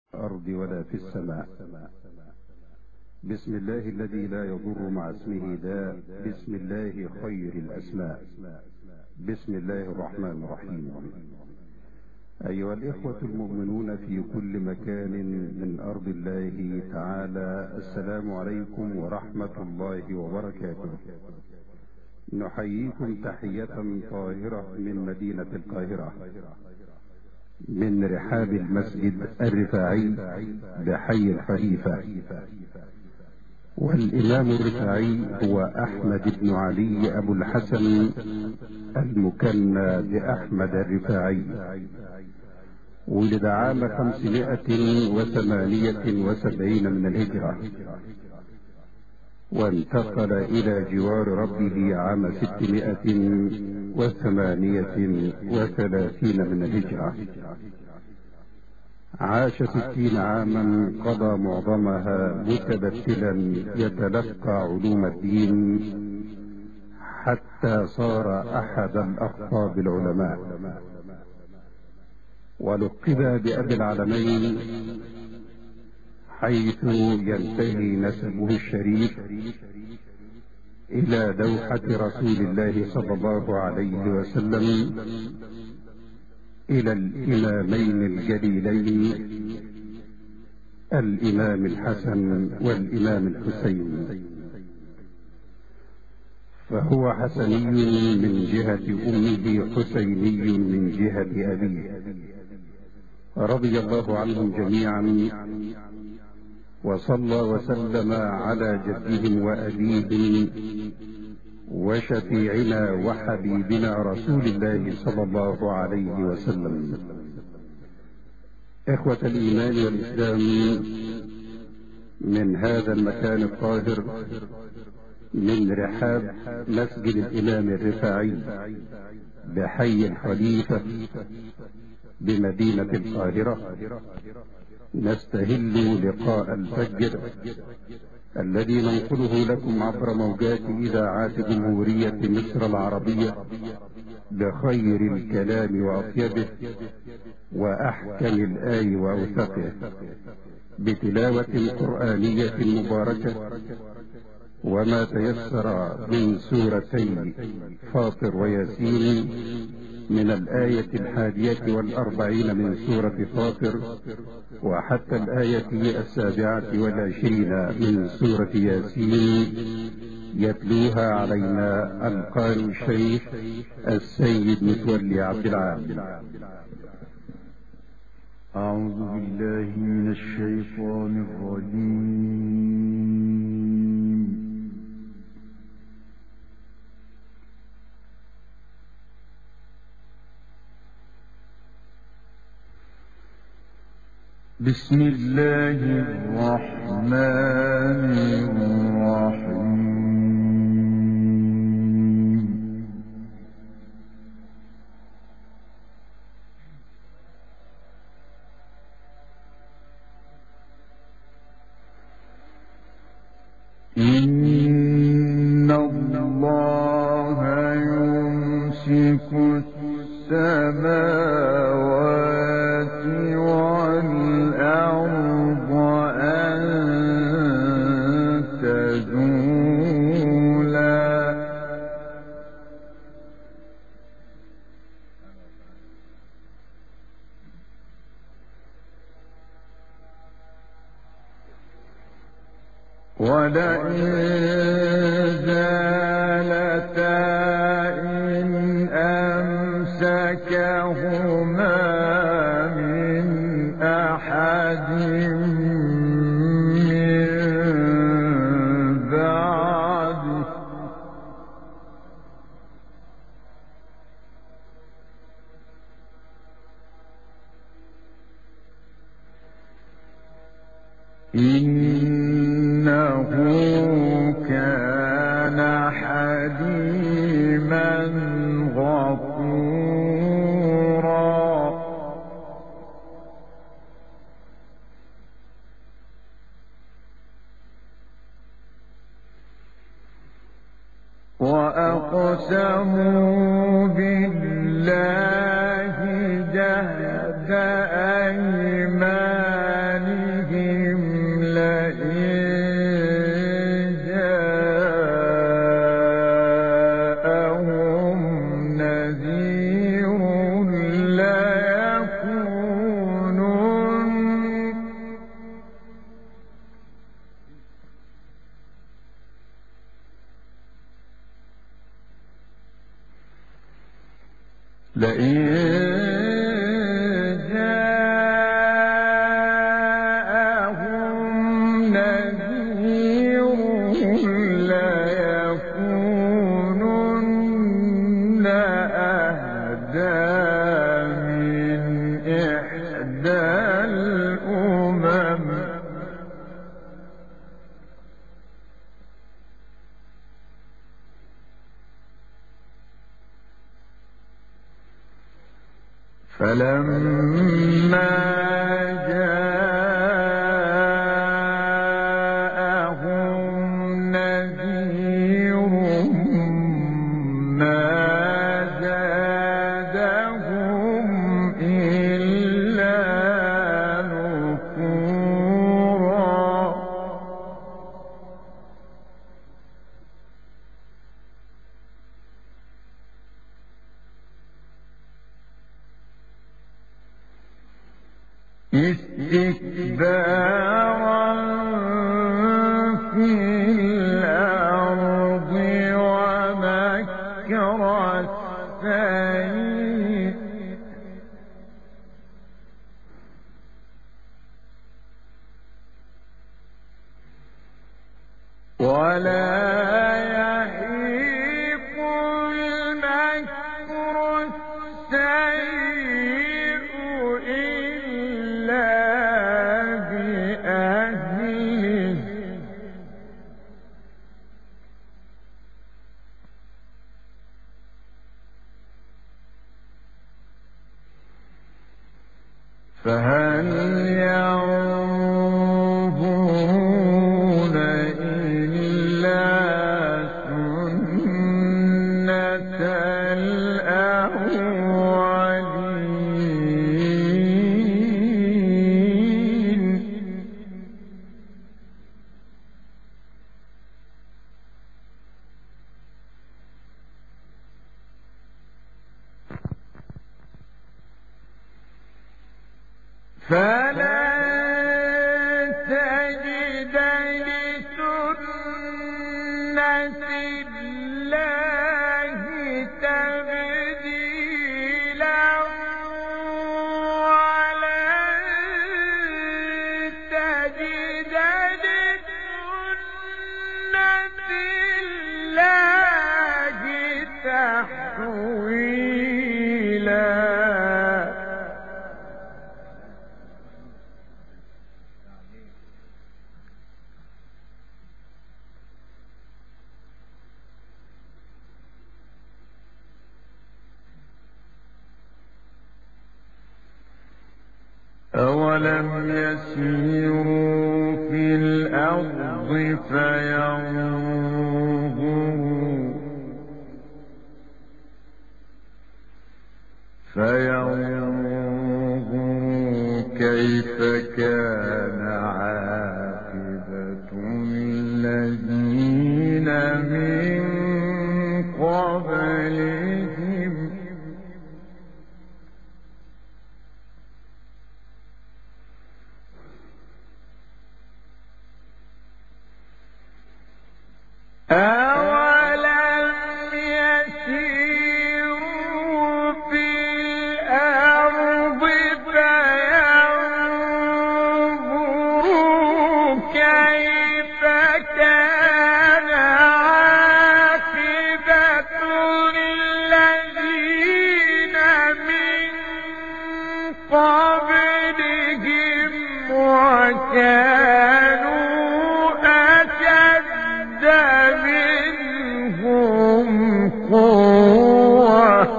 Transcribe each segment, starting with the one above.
الأرض ولا في السماء. بسم الله الذي لا يضر مع اسمه داء. بسم الله خير الأسماء. بسم الله الرحمن الرحيم. أيها الإخوة المؤمنون في كل مكان من أرض الله تعالى، السلام عليكم ورحمة الله وبركاته. نحييكم تحية طاهرة من مدينة القاهرة، من رحاب المسجد الرفاعي بحي الخليفة. والإمام الرفاعي هو أحمد بن علي أبو الحسن المكنى بأحمد الرفاعي. ولد عام 578 من الهجرة، وانتقل إلى جوار ربه عام 638 من الهجرة. عاش 60 عاما، قضى معظمها متبتلا يتلقى علوم الدين، حتى صار أحد الأخطاب العلماء، ولقب بأبي العالمين، حيث ينتهي نسبه الشريف إلى دوحة رسول الله صلى الله عليه وسلم، إلى الإمامين الجليلين الإمام الحسن والإمام الحسين. فهو حسني من جهة أمه، حسيني من جهة أبيه، رضي الله عنهم جميعا، وصلى وسلم على جدهم وأبيهم وشفيعنا وحبيبنا رسول الله صلى الله عليه وسلم. إخوة الإيمان والإسلام، من هذا المكان الطاهر، من رحاب مسجد الإمام الرفاعي بحي الخليفة بمدينة القاهرة، نستهل لقاء الفجر الذي ننقله لكم عبر موجات إذاعات جمهورية مصر العربية بخير الكلام وأطيبه وأحكم الآي وأوثقه، بتلاوة قرآنية مباركة، وما تيسر من سورتي فاطر وياسين من الآية 41 من سورة فاطر، وحتى الآية 27 من سورة ياسين، يتلوها علينا القارئ الشيخ السيد متولي عبد العال. أعوذ بالله من الشيطان الرجيم. بسم الله الرحمن الرحيم. إن الله يمسك السماوات والأرض أن تزولا ولئن زالتا إن أمسكهما من أحد من بعده إنه كان حليما غفورا. وأقسموا بالله جهد أيمانهم فلما جاءهم نذير ما زادهم إلا نفورا استكبارا في الأرض ومكر السيء ولا يحيق المكر السيء إلا بأهله فهل ينظرون إلا سنة الأولين فلن تجد لسنة الله تبديلا ولن تجد لسنة الله تحويلا أولم يسيروا في الأرض فينظروا كيف كان عاقبة الذين من قبلهم أولم يسيروا في الأرض فينظروا كيف كان عاقبة الذين من قبلهم وكانوا أشد منهم قوة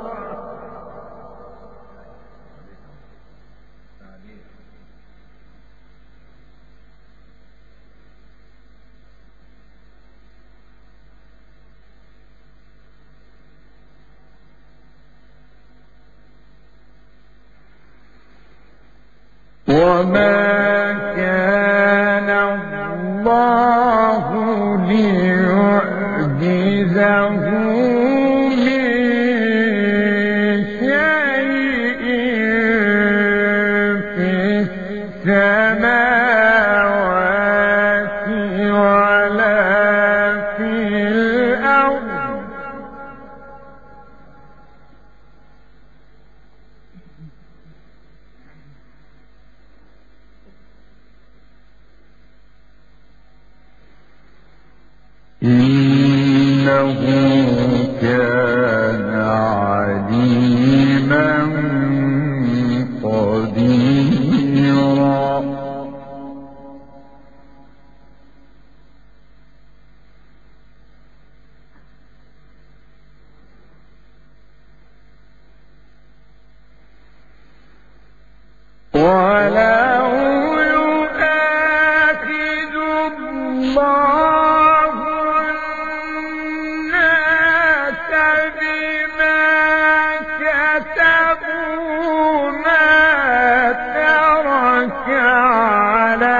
وما كان الله ليعجزه من شيء في السماوات ولا في الأرض إنه كان عليما قديرا. ولو يؤاخذ الله الناس بما كسبوا ما ترك على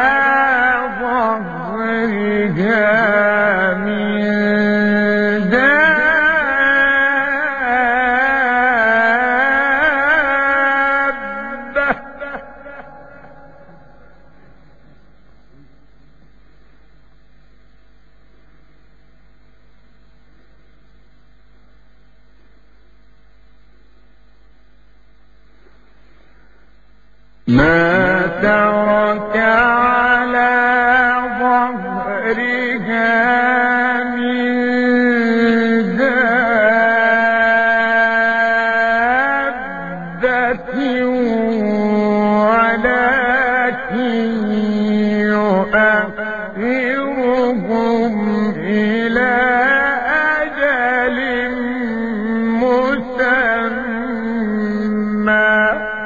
ظهرها من ما ترك على ظهرها من دابة ولكن يؤخرهم إلى أجل مسمى.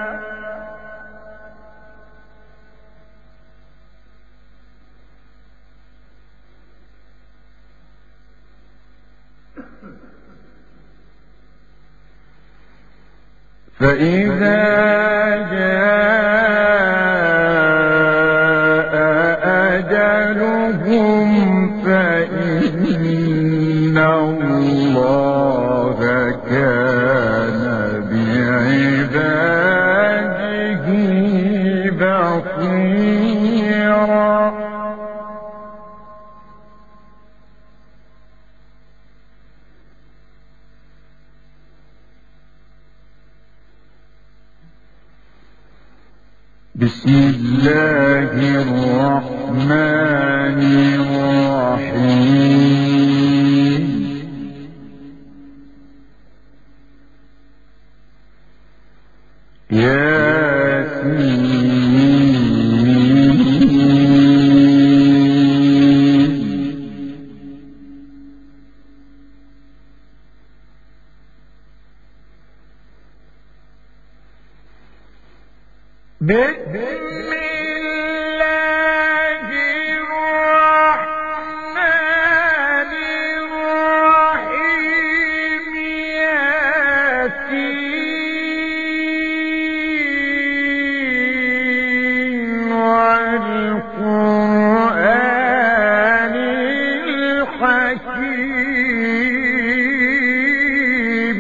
فإذا جاء أجلهم فإن الله كان بعباده بصيرا. بسم الله الرحمن الرحيم. بسم الله الرحمن الرحيم. ياسين والقرآن الحكيم.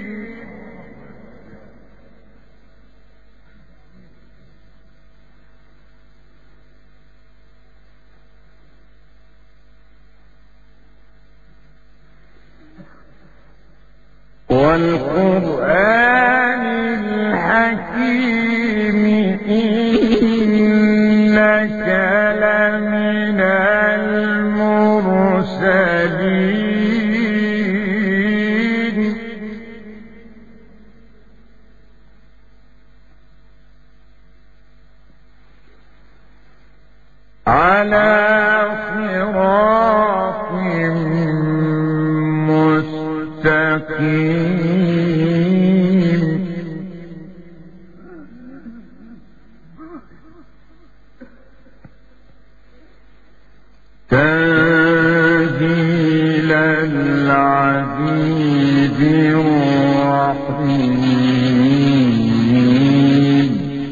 والقرآن الحكيم إنك لمن المرسلين على صراط مستقيم. تنزيل العزيز الرحيم.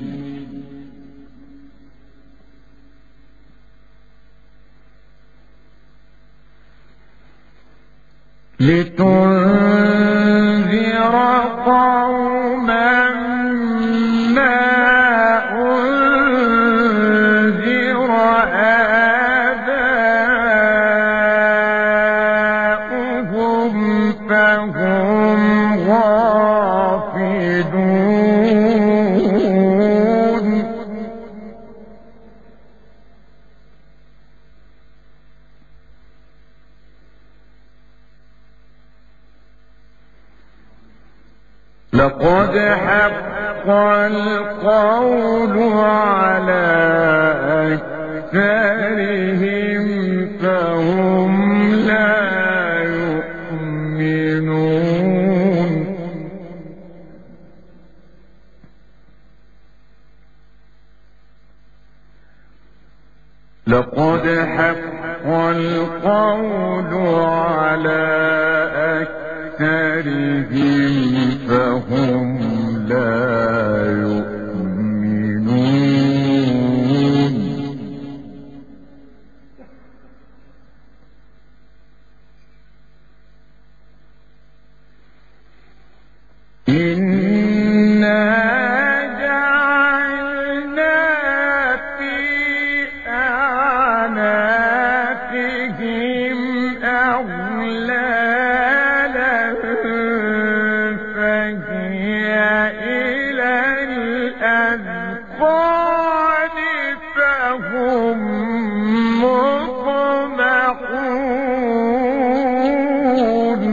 لتنذر قوما ما أنذر آباؤهم فهم غافلون. لقد حق القول على أكثرهم فهم لا يؤمنون لقد حق القول على أكثرهم فهم لا يؤمنون إنا جعلنا في أعناقهم أغلالا فهي إلى الأذقان فهم مقمحون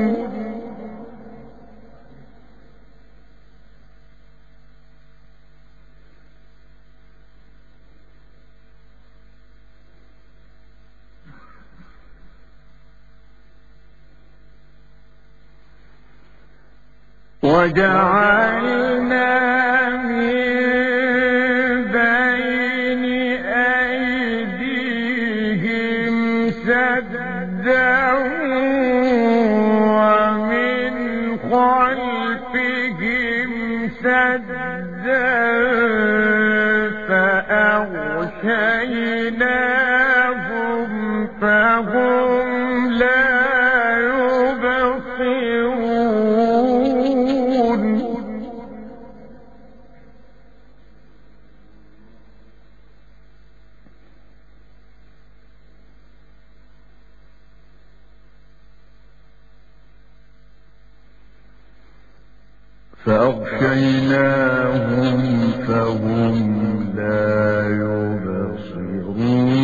وجعلنا من بين أيديهم سدا ومن خلفهم سدا فأغشيناهم فهم لا يبصرون فأغشيناهم فهم لا يبصرون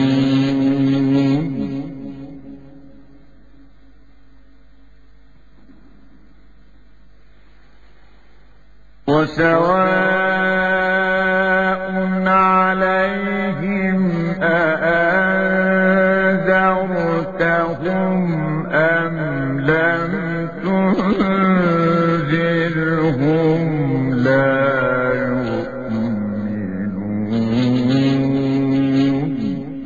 وسواء عليهم أأنذرتهم أم لم تنذرهم لا يؤمنون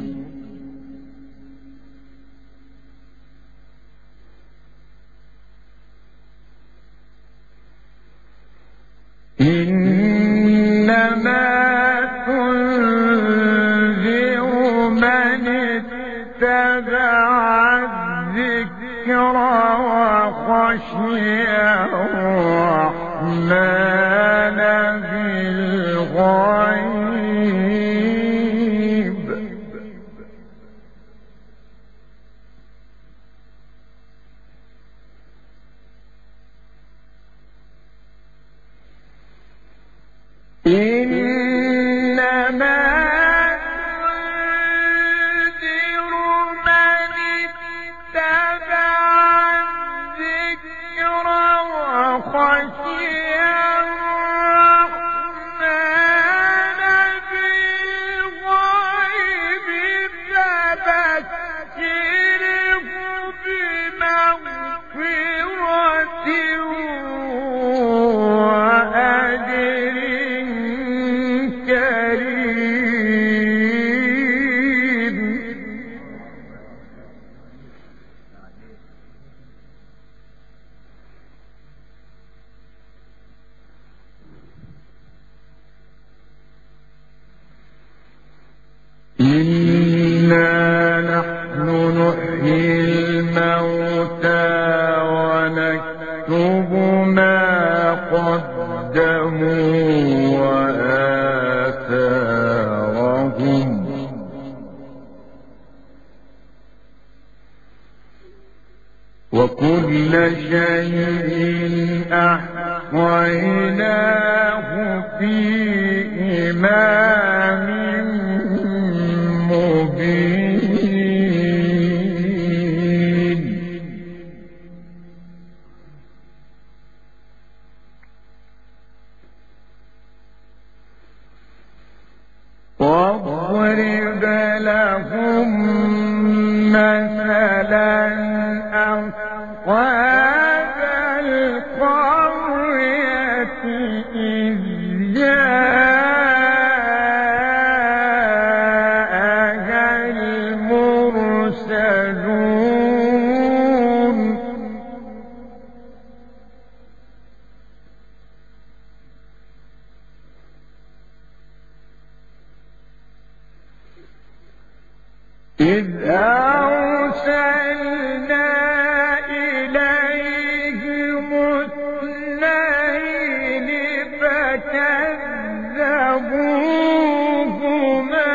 إنما تنذر من اتبع الذكر وخشي الرحمن بالغيب إنما تنذر من اتبع الذكر وخشي الرحمن بالغيب فبشره بمغفرة وأجر كريم إنا نحن نحيي الموتى ونكتب ما قدموا وآثارهم وكل شيء أحصيناه في إمام مبين إذ أرسلنا إليهم اثنين فكذبوهما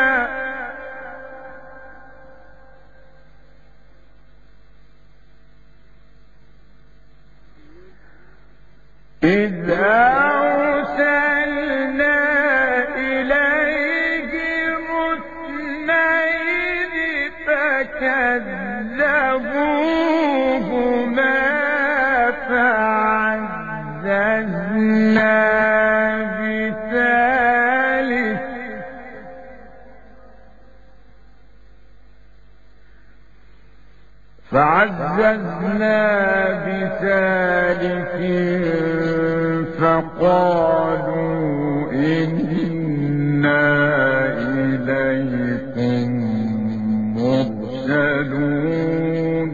إذ أرسلنا إليهم اثنين فكذبوهما فعززنا بثالث فقالوا إنا إليكم مرسلون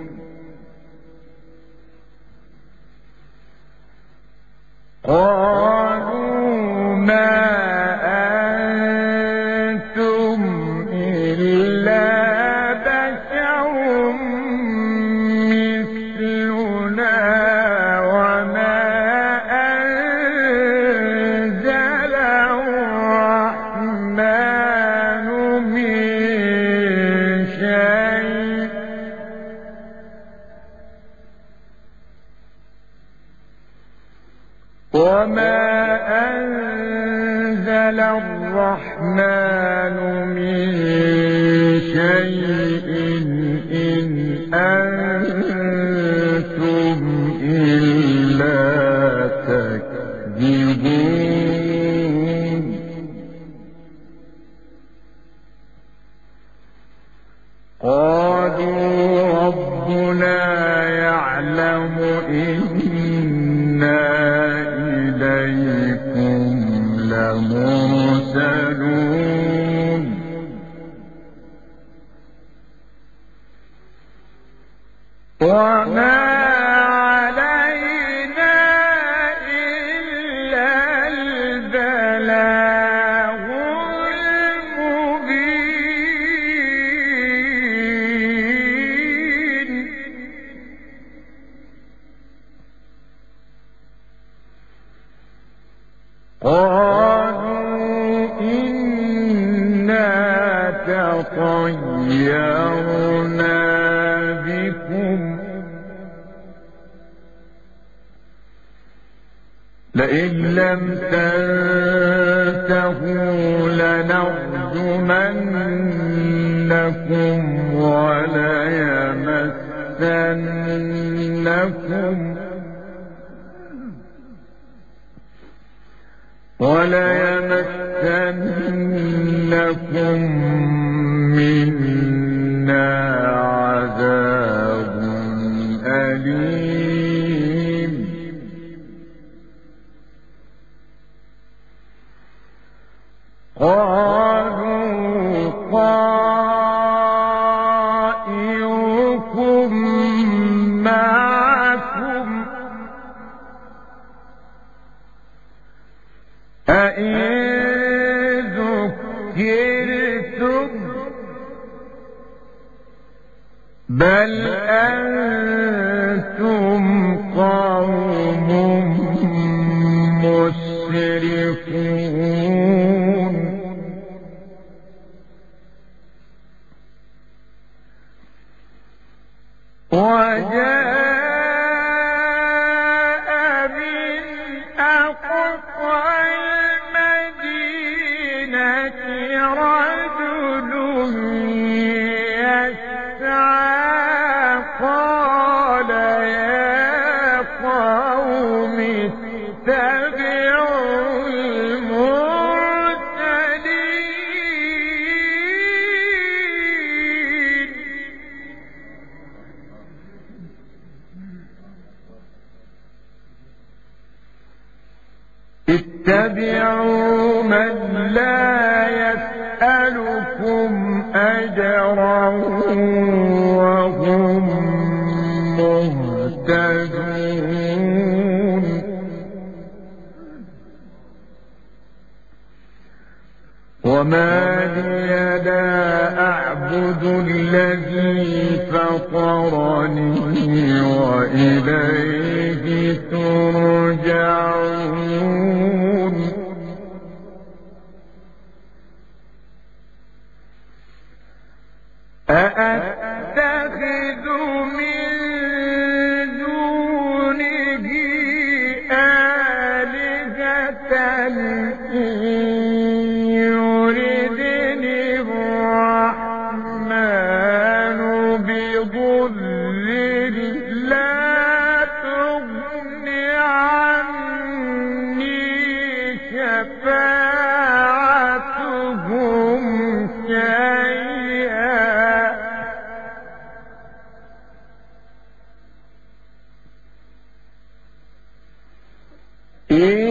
قالوا ما أنتم إلا بشر مثلنا وما أنزل الرحمن من شيء إن أنتم إلا تكذبون قالوا ربنا يعلم إنا إليكم لمرسلون وما علينا إلا البلاغ المبين قالوا إنا تطيرنا بكم لئن لم تنتهوا لنرجمنكم وليمسنكم منا عذاب أليم قالوا طائركم معكم أئن ذكرتم بل أنتم قوم مسرفون وجاء من أقصى المدينة رجل يسعى قال يا قوم اتبعوا المرسلين اتبعوا من لا يسألكم أجرا وهم مهتدون وما لي لا أعبد أعبد الذي فطرني وإليه ترجعون أأتخذ من دونه آلهة إن يردني الرحمن بضر لا تغن عني شفاعتهم شيئا إن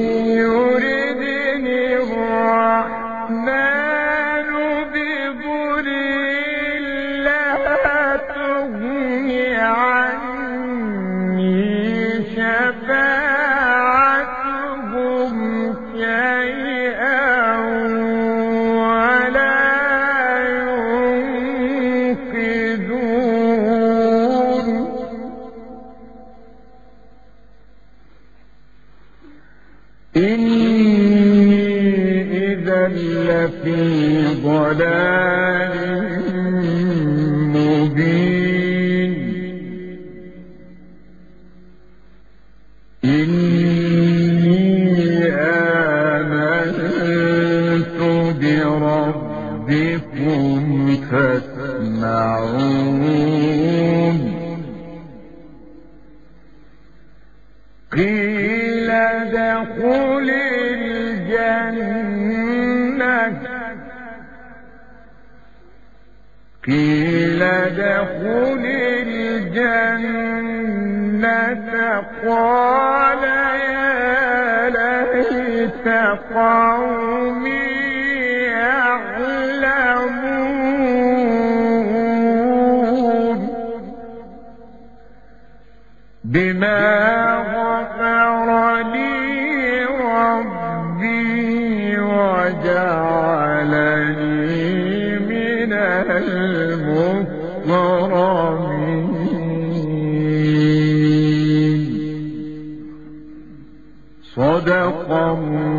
يردني الرحمن بضر لا تغن عني شفاعتهم شيئا ولا ينقذون إني إذا لفي ضلال مبين إني آمنت بربكم فاسمعون قيل ادخل الجنة قال يا ليت قومي يعلمون بما غفر لي ربي وجعلني من المكرمين صدق الله